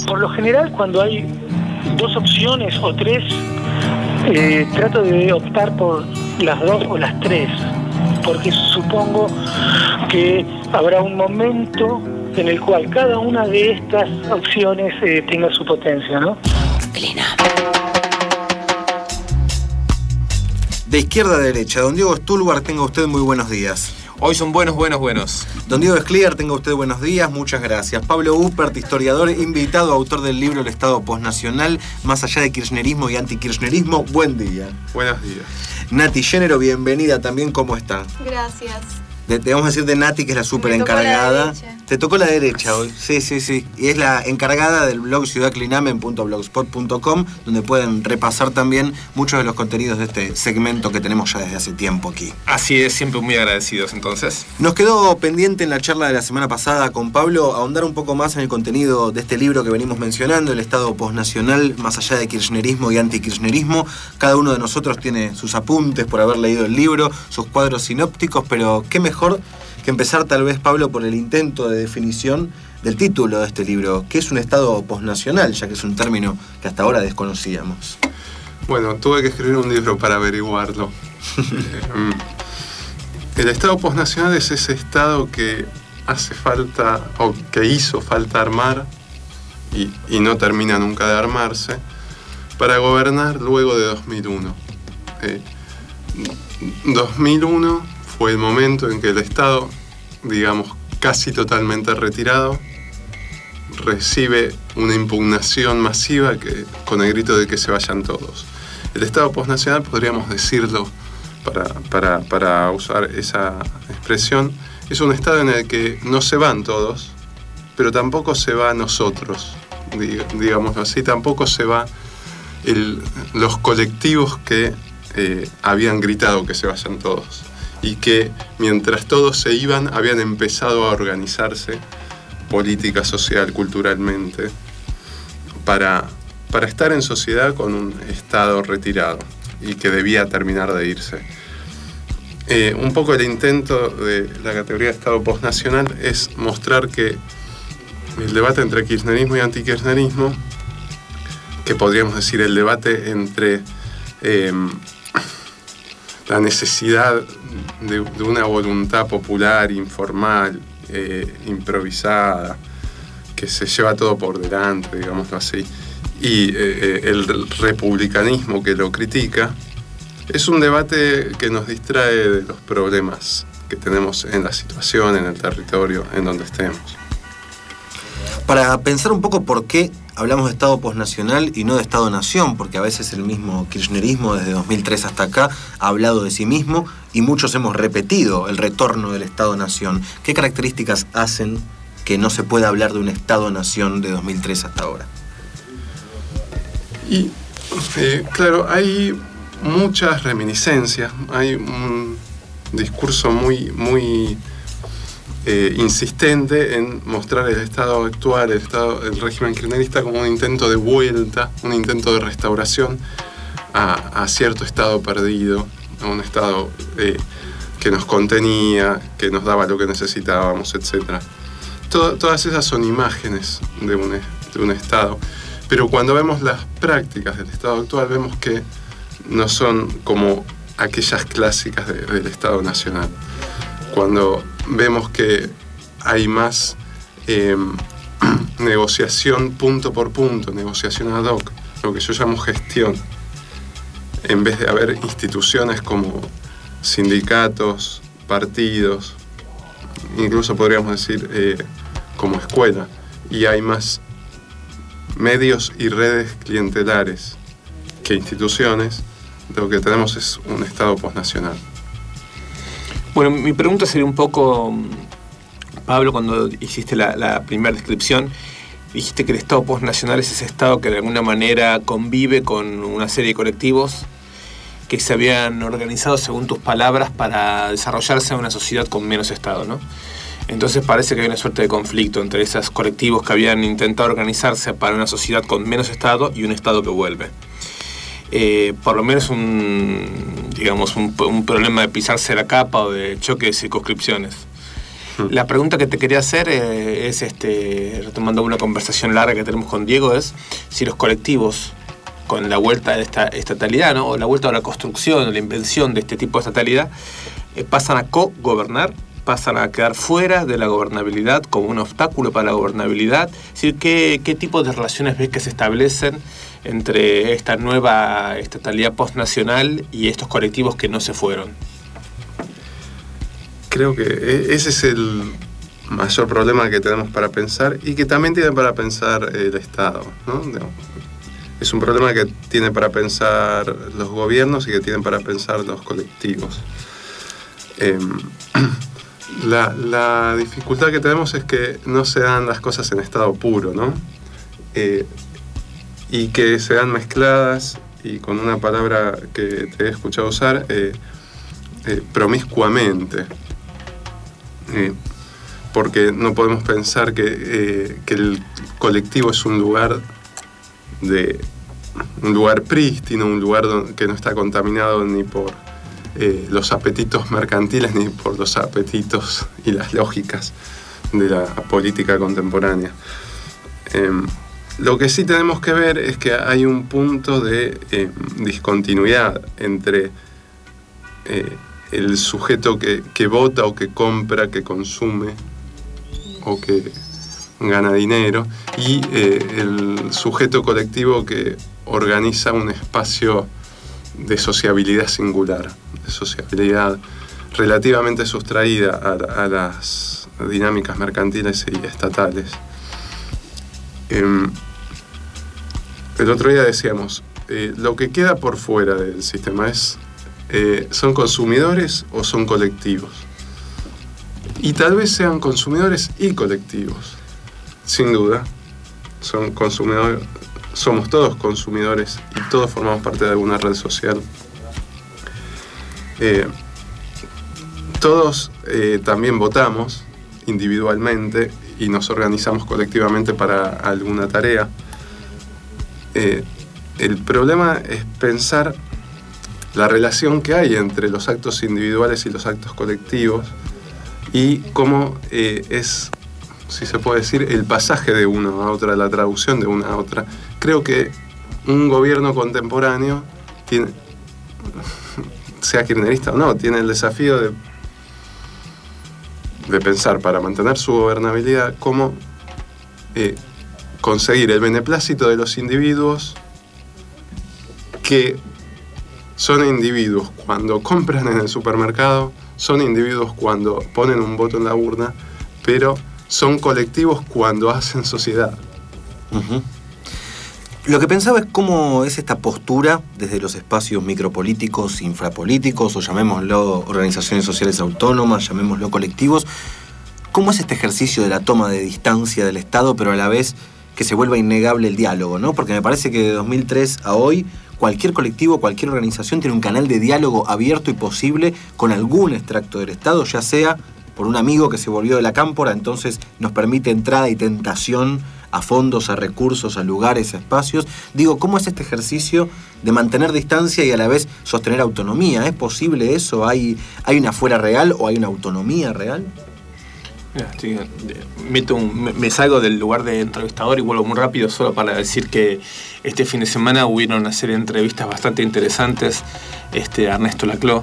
Por lo general, cuando hay dos opciones o tres, trato de optar por las dos o las tres, porque supongo que habrá un momento en el cual cada una de estas opciones tenga su potencia, ¿no? De izquierda a derecha, don Diego Stulbar, tenga usted muy buenos días. Hoy son buenos. Don Diego Escliar, tenga usted buenos días, muchas gracias. Pablo Uppert, historiador, invitado, autor del libro El Estado Postnacional, más allá de kirchnerismo y antikirchnerismo, buen día. Buenos días. Nati Género, bienvenida también, ¿cómo está? Gracias. Te vamos a decir de Nati, que es la súper encargada. Te tocó la derecha hoy. Sí. Y es la encargada del blog ciudadclinamen.blogspot.com, donde pueden repasar también muchos de los contenidos de este segmento que tenemos ya desde hace tiempo aquí. Así es, siempre muy agradecidos entonces. Nos quedó pendiente en la charla de la semana pasada con Pablo ahondar un poco más en el contenido de este libro que venimos mencionando, El Estado Postnacional, más allá de kirchnerismo y antikirchnerismo. Cada uno de nosotros tiene sus apuntes por haber leído el libro, sus cuadros sinópticos, pero qué mejor que empezar tal vez, Pablo, por el intento de definición del título de este libro, que es un Estado postnacional, ya que es un término que hasta ahora desconocíamos. Bueno, tuve que escribir un libro para averiguarlo. El Estado postnacional es ese Estado que hace falta, o que hizo falta armar, y no termina nunca de armarse, para gobernar luego de 2001. 2001 fue el momento en que el Estado, digamos, casi totalmente retirado, recibe una impugnación masiva con el grito de que se vayan todos. El Estado postnacional, podríamos decirlo, para usar esa expresión, es un Estado en el que no se van todos, pero tampoco se va nosotros, digámoslo así, tampoco se va los colectivos que habían gritado que se vayan todos. Y que mientras todos se iban habían empezado a organizarse política, social, culturalmente, para estar en sociedad con un Estado retirado y que debía terminar de irse. Un poco el intento de la categoría de Estado postnacional es mostrar que el debate entre kirchnerismo y antikirchnerismo, que podríamos decir el debate entre la necesidad de una voluntad popular, informal, improvisada, que se lleva todo por delante, digámoslo así, y el republicanismo que lo critica, es un debate que nos distrae de los problemas que tenemos en la situación, en el territorio, en donde estemos. Para pensar un poco por qué hablamos de Estado postnacional y no de Estado-nación, porque a veces el mismo kirchnerismo desde 2003 hasta acá ha hablado de sí mismo y muchos hemos repetido el retorno del Estado-nación. ¿Qué características hacen que no se pueda hablar de un Estado-nación de 2003 hasta ahora? Y claro, hay muchas reminiscencias, hay un discurso muy insistente en mostrar el Estado actual, el régimen kirchnerista, como un intento de vuelta, un intento de restauración a cierto Estado perdido, a un Estado que nos contenía, que nos daba lo que necesitábamos, etc. Todas esas son imágenes de un Estado, pero cuando vemos las prácticas del Estado actual, vemos que no son como aquellas clásicas del Estado nacional. Cuando vemos que hay más negociación punto por punto, negociación ad hoc, lo que yo llamo gestión, en vez de haber instituciones como sindicatos, partidos, incluso podríamos decir como escuela, y hay más medios y redes clientelares que instituciones, lo que tenemos es un Estado postnacional. Bueno, mi pregunta sería un poco, Pablo, cuando hiciste la primera descripción, dijiste que el Estado postnacional es ese Estado que de alguna manera convive con una serie de colectivos que se habían organizado, según tus palabras, para desarrollarse en una sociedad con menos Estado, ¿no? Entonces parece que hay una suerte de conflicto entre esos colectivos que habían intentado organizarse para una sociedad con menos Estado y un Estado que vuelve. Por lo menos un problema de pisarse la capa o de choque de circunscripciones. La pregunta que te quería hacer es, retomando una conversación larga que tenemos con Diego, es si los colectivos, con la vuelta de esta estatalidad, ¿no? O la vuelta a la construcción, o la invención de este tipo de estatalidad, pasan a co-gobernar, pasan a quedar fuera de la gobernabilidad como un obstáculo para la gobernabilidad. Es decir, ¿qué tipo de relaciones ves que se establecen entre esta nueva estatalidad postnacional y estos colectivos que no se fueron? Creo que ese es el mayor problema que tenemos para pensar y que también tiene para pensar el Estado, ¿no? Es un problema que tiene para pensar los gobiernos y que tienen para pensar los colectivos. La dificultad que tenemos es que no se dan las cosas en estado puro, ¿no? Y que se dan mezcladas, y con una palabra que te he escuchado usar, promiscuamente. Porque no podemos pensar que el colectivo es un lugar prístino, un lugar que no está contaminado ni por los apetitos mercantiles ni por los apetitos y las lógicas de la política contemporánea. Lo que sí tenemos que ver es que hay un punto de discontinuidad entre el sujeto que vota o que compra, que consume o que gana dinero, y el sujeto colectivo que organiza un espacio de sociabilidad singular, de sociabilidad relativamente sustraída a las dinámicas mercantiles y estatales. El otro día decíamos, lo que queda por fuera del sistema ¿son consumidores o son colectivos? Y tal vez sean consumidores y colectivos. Sin duda, son consumidores, somos todos consumidores y todos formamos parte de alguna red social. Todos también votamos individualmente y nos organizamos colectivamente para alguna tarea. El problema es pensar la relación que hay entre los actos individuales y los actos colectivos y cómo es, si se puede decir, el pasaje de una a otra, la traducción de una a otra. Creo que un gobierno contemporáneo tiene, sea kirchnerista o no, tiene el desafío de pensar, para mantener su gobernabilidad, cómo conseguir el beneplácito de los individuos, que son individuos cuando compran en el supermercado, son individuos cuando ponen un voto en la urna, pero son colectivos cuando hacen sociedad. Uh-huh. Lo que pensaba es cómo es esta postura desde los espacios micropolíticos, infrapolíticos, o llamémoslo organizaciones sociales autónomas, llamémoslo colectivos. ¿Cómo es este ejercicio de la toma de distancia del Estado, pero a la vez que se vuelva innegable el diálogo, ¿no? Porque me parece que de 2003 a hoy, cualquier colectivo, cualquier organización tiene un canal de diálogo abierto y posible con algún extracto del Estado, ya sea por un amigo que se volvió de la cámpora, entonces nos permite entrada y tentación a fondos, a recursos, a lugares, a espacios. Digo, ¿cómo es este ejercicio de mantener distancia y a la vez sostener autonomía? ¿Es posible eso? ¿Hay una fuera real o hay una autonomía real? Sí, me salgo del lugar de entrevistador y vuelvo muy rápido solo para decir que este fin de semana hubieron una serie de entrevistas bastante interesantes a Ernesto Laclau,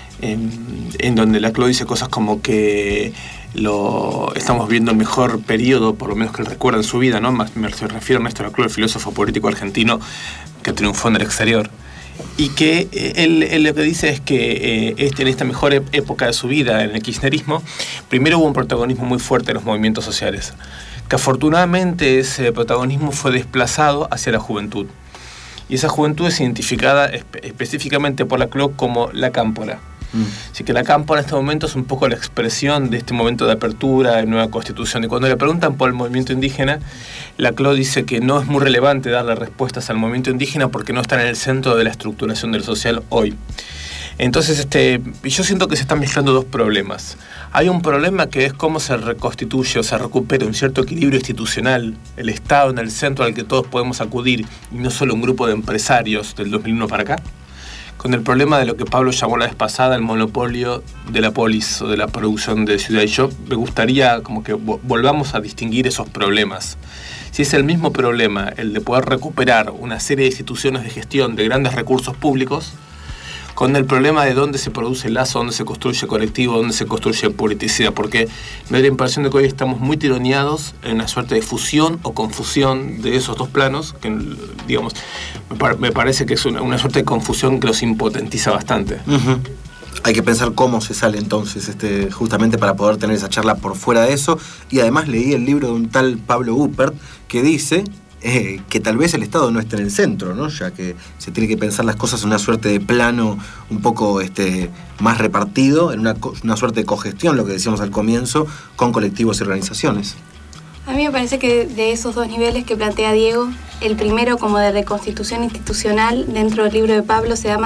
en donde Laclau dice cosas como que estamos viendo el mejor periodo, por lo menos que él recuerda en su vida, ¿no? Me refiero a Ernesto Laclau, el filósofo político argentino que triunfó en el exterior. Y que él lo que dice es que en esta mejor época de su vida, en el kirchnerismo, primero hubo un protagonismo muy fuerte de los movimientos sociales, que afortunadamente ese protagonismo fue desplazado hacia la juventud. Y esa juventud es identificada específicamente por Laclau como la cámpora. Así que la cámpora en este momento es un poco la expresión de este momento de apertura, de nueva constitución. Y cuando le preguntan por el movimiento indígena, Laclau dice que no es muy relevante darle respuestas al movimiento indígena porque no está en el centro de la estructuración del social hoy. Entonces, yo siento que se están mezclando dos problemas. Hay un problema que es cómo se reconstituye o se recupera un cierto equilibrio institucional, el Estado en el centro al que todos podemos acudir, y no solo un grupo de empresarios del 2001 para acá, con el problema de lo que Pablo llamó la vez pasada el monopolio de la polis o de la producción de ciudad. Y yo me gustaría como que volvamos a distinguir esos problemas. Si es el mismo problema el de poder recuperar una serie de instituciones de gestión de grandes recursos públicos, con el problema de dónde se produce el lazo, dónde se construye colectivo, dónde se construye politicidad, porque me da la impresión de que hoy estamos muy tironeados en una suerte de fusión o confusión de esos dos planos, que digamos, me parece que es una suerte de confusión que los impotentiza bastante. Uh-huh. Hay que pensar cómo se sale entonces, justamente para poder tener esa charla por fuera de eso. Y además leí el libro de un tal Pablo Huppert que dice que tal vez el Estado no esté en el centro, ¿no? Ya que se tiene que pensar las cosas en una suerte de plano un poco más repartido, en una suerte de cogestión, lo que decíamos al comienzo, con colectivos y organizaciones. A mí me parece que de esos dos niveles que plantea Diego, el primero como de reconstitución institucional dentro del libro de Pablo se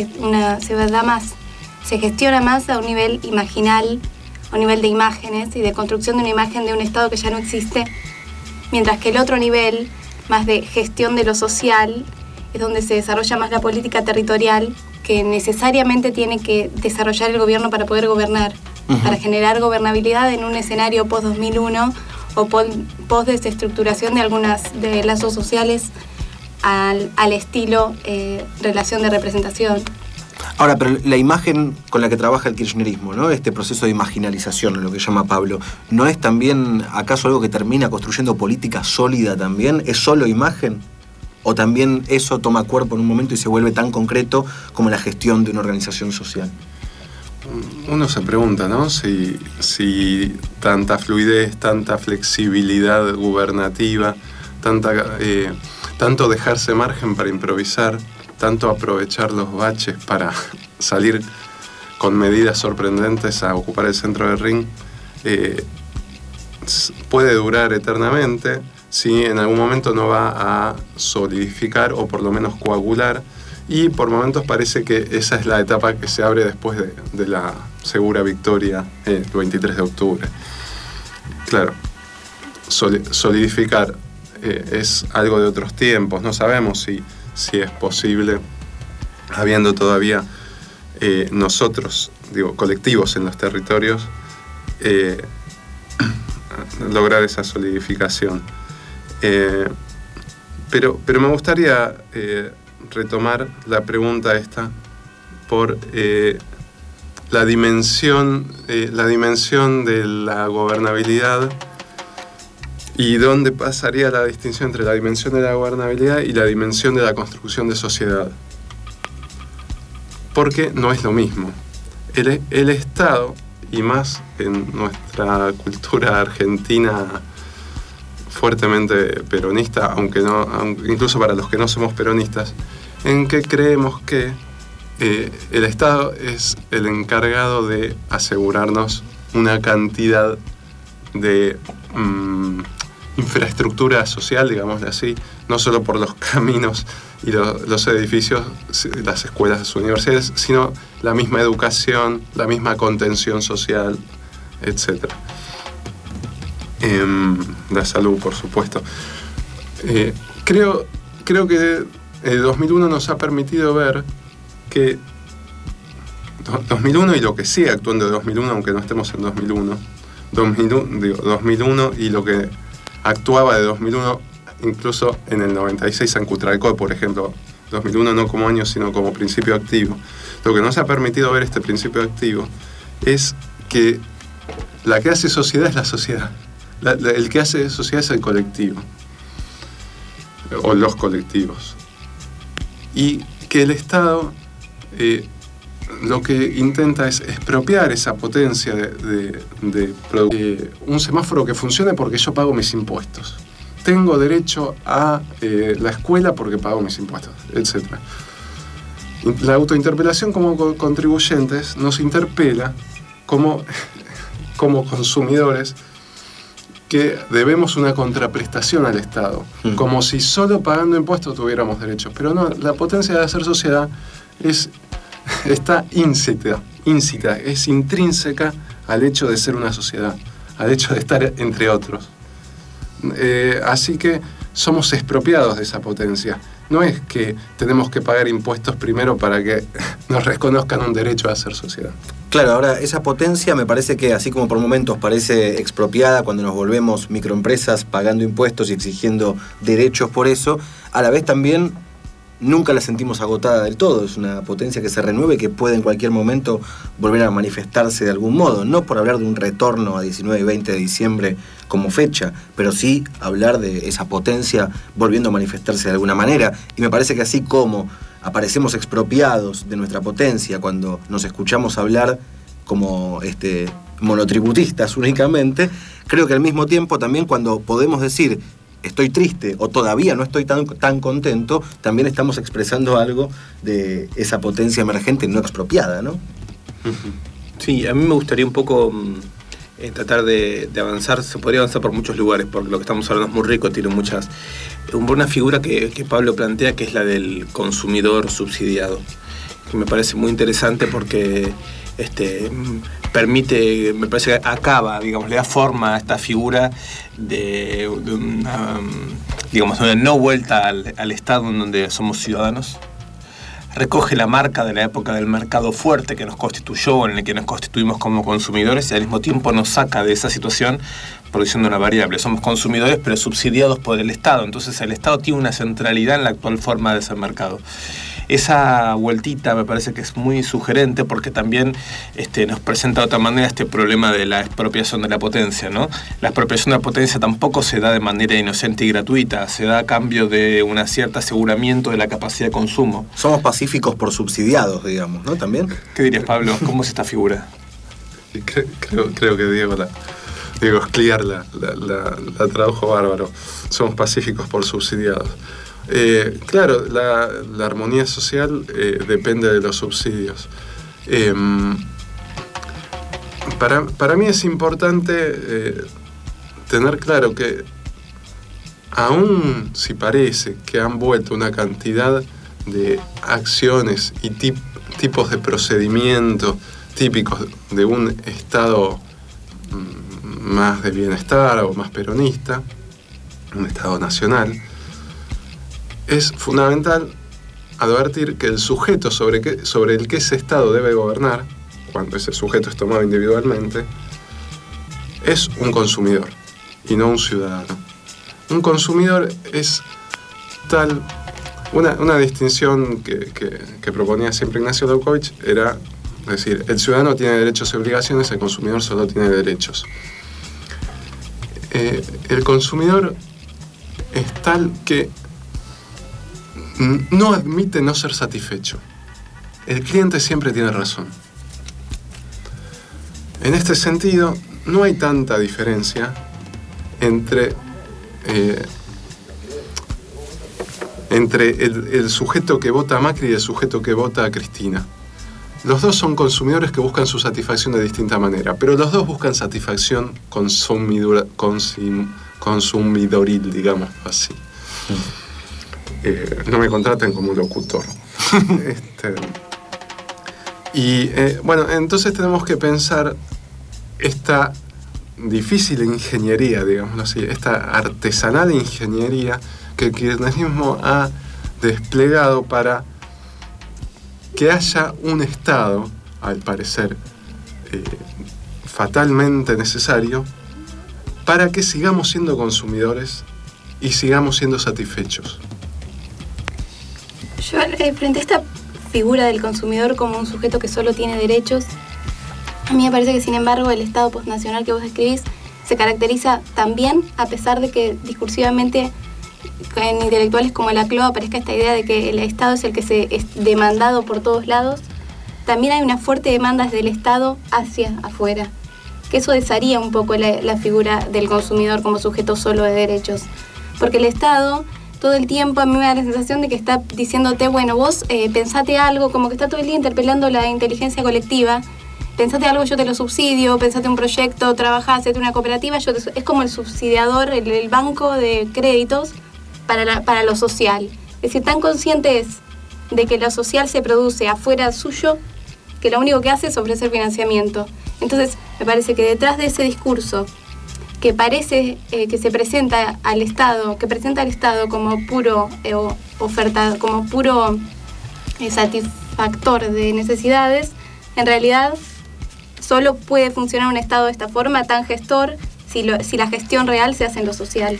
gestiona más a un nivel imaginal, a un nivel de imágenes y de construcción de una imagen de un Estado que ya no existe, mientras que el otro nivel, más de gestión de lo social, es donde se desarrolla más la política territorial que necesariamente tiene que desarrollar el gobierno para poder gobernar, para generar gobernabilidad en un escenario post-2001 o post-desestructuración de algunas de lazos sociales al estilo relación de representación. Ahora, pero la imagen con la que trabaja el kirchnerismo, ¿no? Este proceso de imaginalización, lo que llama Pablo, ¿no es también acaso algo que termina construyendo política sólida también? ¿Es solo imagen? ¿O también eso toma cuerpo en un momento y se vuelve tan concreto como la gestión de una organización social? Uno se pregunta, ¿no? Si tanta fluidez, tanta flexibilidad gubernativa, tanto dejarse margen para improvisar, tanto aprovechar los baches para salir con medidas sorprendentes a ocupar el centro del ring, puede durar eternamente si en algún momento no va a solidificar o por lo menos coagular, y por momentos parece que esa es la etapa que se abre después de la segura victoria el 23 de octubre. Claro, solidificar es algo de otros tiempos, no sabemos si es posible, habiendo todavía nosotros, colectivos en los territorios, lograr esa solidificación. Pero me gustaría retomar la pregunta esta por la dimensión de la gobernabilidad. ¿Y dónde pasaría la distinción entre la dimensión de la gobernabilidad y la dimensión de la construcción de sociedad? Porque no es lo mismo. El Estado, y más en nuestra cultura argentina fuertemente peronista, aunque incluso para los que no somos peronistas, en que creemos que el Estado es el encargado de asegurarnos una cantidad de infraestructura social, digámosle así, no solo por los caminos y los edificios, las escuelas, las universidades, sino la misma educación, la misma contención social, etc. La salud, por supuesto. Creo que el 2001 nos ha permitido ver que 2001 y lo que sigue actuando de 2001, aunque no estemos en 2001 y lo que actuaba de 2001 incluso en el 96 en Cutralcó, por ejemplo, 2001 no como año sino como principio activo. Lo que nos ha permitido ver este principio activo es que la que hace sociedad es la sociedad. El que hace sociedad es el colectivo o los colectivos, y que el Estado lo que intenta es expropiar esa potencia de un semáforo que funcione porque yo pago mis impuestos. Tengo derecho a la escuela porque pago mis impuestos, etc. La autointerpelación como contribuyentes nos interpela como consumidores que debemos una contraprestación al Estado, como si solo pagando impuestos tuviéramos derechos. Pero no, la potencia de hacer sociedad está íncita, es intrínseca al hecho de ser una sociedad, al hecho de estar entre otros. Así que somos expropiados de esa potencia. No es que tenemos que pagar impuestos primero para que nos reconozcan un derecho a hacer sociedad. Claro, ahora esa potencia me parece que así como por momentos parece expropiada cuando nos volvemos microempresas pagando impuestos y exigiendo derechos por eso, a la vez también nunca la sentimos agotada del todo. Es una potencia que se renueve y que puede en cualquier momento volver a manifestarse de algún modo. No por hablar de un retorno a 19 y 20 de diciembre como fecha, pero sí hablar de esa potencia volviendo a manifestarse de alguna manera. Y me parece que así como aparecemos expropiados de nuestra potencia cuando nos escuchamos hablar como monotributistas únicamente, creo que al mismo tiempo también cuando podemos decir estoy triste o todavía no estoy tan contento, también estamos expresando algo de esa potencia emergente no expropiada, ¿no? Sí, a mí me gustaría un poco tratar de avanzar. Se podría avanzar por muchos lugares, porque lo que estamos hablando es muy rico, tiene muchas... Una figura que Pablo plantea, que es la del consumidor subsidiado, que me parece muy interesante porque permite, me parece que acaba, digamos, le da forma a esta figura de una no vuelta al Estado en donde somos ciudadanos. Recoge la marca de la época del mercado fuerte que nos constituyó, en el que nos constituimos como consumidores, y al mismo tiempo nos saca de esa situación produciendo una variable. Somos consumidores pero subsidiados por el Estado, entonces el Estado tiene una centralidad en la actual forma de ser mercado. Esa vueltita me parece que es muy sugerente porque también nos presenta de otra manera este problema de la expropiación de la potencia, ¿no? La expropiación de la potencia tampoco se da de manera inocente y gratuita, se da a cambio de un cierto aseguramiento de la capacidad de consumo. Somos pacíficos por subsidiados, digamos, ¿no? También. ¿Qué dirías, Pablo? ¿Cómo es esta figura? Creo que Diego Escliar la tradujo bárbaro. Somos pacíficos por subsidiados. Claro, la armonía social depende de los subsidios. Para mí es importante tener claro que aun si parece que han vuelto una cantidad de acciones y tipos de procedimientos típicos de un Estado más de bienestar o más peronista, un Estado nacional, es fundamental advertir que el sujeto sobre el que ese Estado debe gobernar, cuando ese sujeto es tomado individualmente, es un consumidor y no un ciudadano. Un consumidor es tal... Una distinción que proponía siempre Ignacio Leuckovich era decir, el ciudadano tiene derechos y obligaciones, el consumidor solo tiene derechos. El consumidor es tal que no admite no ser satisfecho. El cliente siempre tiene razón. En este sentido, no hay tanta diferencia entre el sujeto que vota a Macri y el sujeto que vota a Cristina. Los dos son consumidores que buscan su satisfacción de distinta manera, pero los dos buscan satisfacción consumidoril, digamos así. No me contraten como locutor. Bueno, entonces tenemos que pensar esta difícil ingeniería, digámoslo así, esta artesanal ingeniería que el kirchnerismo ha desplegado para que haya un Estado, al parecer fatalmente necesario, para que sigamos siendo consumidores y sigamos siendo satisfechos. Yo, frente a esta figura del consumidor como un sujeto que solo tiene derechos, a mí me parece que, sin embargo, el Estado postnacional que vos describís se caracteriza también, a pesar de que discursivamente en intelectuales como la CLO aparezca esta idea de que el Estado es el que es demandado por todos lados, también hay una fuerte demanda del Estado hacia afuera, que eso desharía un poco la figura del consumidor como sujeto solo de derechos, porque el Estado todo el tiempo a mí me da la sensación de que está diciéndote, bueno, vos pensate algo, como que está todo el día interpelando la inteligencia colectiva, pensate algo, yo te lo subsidio, pensate un proyecto, trabajá, hacete una cooperativa, es como el subsidiador, el banco de créditos para lo social. Es decir, tan consciente es de que lo social se produce afuera suyo, que lo único que hace es ofrecer financiamiento. Entonces, me parece que detrás de ese discurso que parece que se presenta al Estado, como puro oferta, como puro satisfactor de necesidades, en realidad solo puede funcionar un Estado de esta forma, tan gestor, si la gestión real se hace en lo social.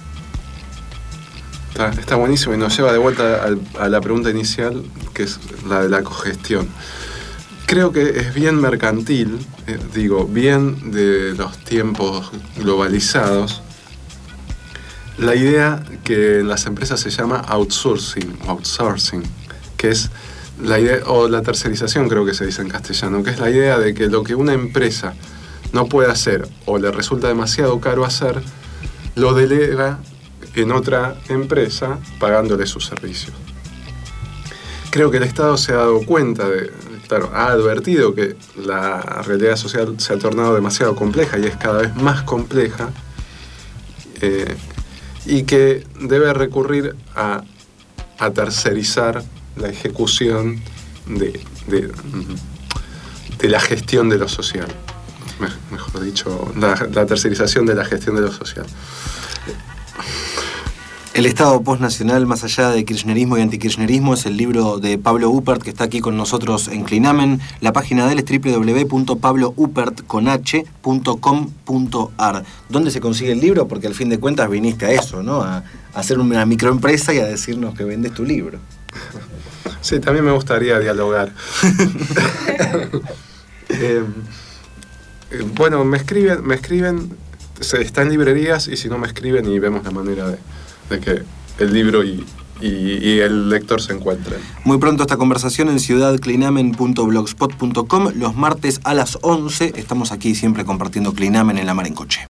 Está buenísimo y nos lleva de vuelta a la pregunta inicial, que es la de la cogestión. Creo que es bien mercantil, bien de los tiempos globalizados, la idea que en las empresas se llama outsourcing, que es la idea, o la tercerización creo que se dice en castellano, que es la idea de que lo que una empresa no puede hacer o le resulta demasiado caro hacer, lo delega en otra empresa pagándole sus servicios. Creo que el Estado se ha dado cuenta ha advertido que la realidad social se ha tornado demasiado compleja y es cada vez más compleja, y que debe recurrir a tercerizar la ejecución de la gestión de lo social. Mejor dicho, la tercerización de la gestión de lo social. El Estado postnacional más allá de kirchnerismo y antikirchnerismo es el libro de Pablo Uppert, que está aquí con nosotros en Clinamen. La página de él es www.pablouppert.com.ar. ¿Dónde se consigue el libro? Porque al fin de cuentas viniste a eso, ¿no? A hacer una microempresa y a decirnos que vendes tu libro. Sí, también me gustaría dialogar. Bueno, me escriben, está en librerías, y si no me escriben y vemos la manera de que el libro y el lector se encuentren. Muy pronto esta conversación en ciudadclinamen.blogspot.com. Los martes a las 11 estamos aquí siempre compartiendo Clinamen en La Mar en Coche.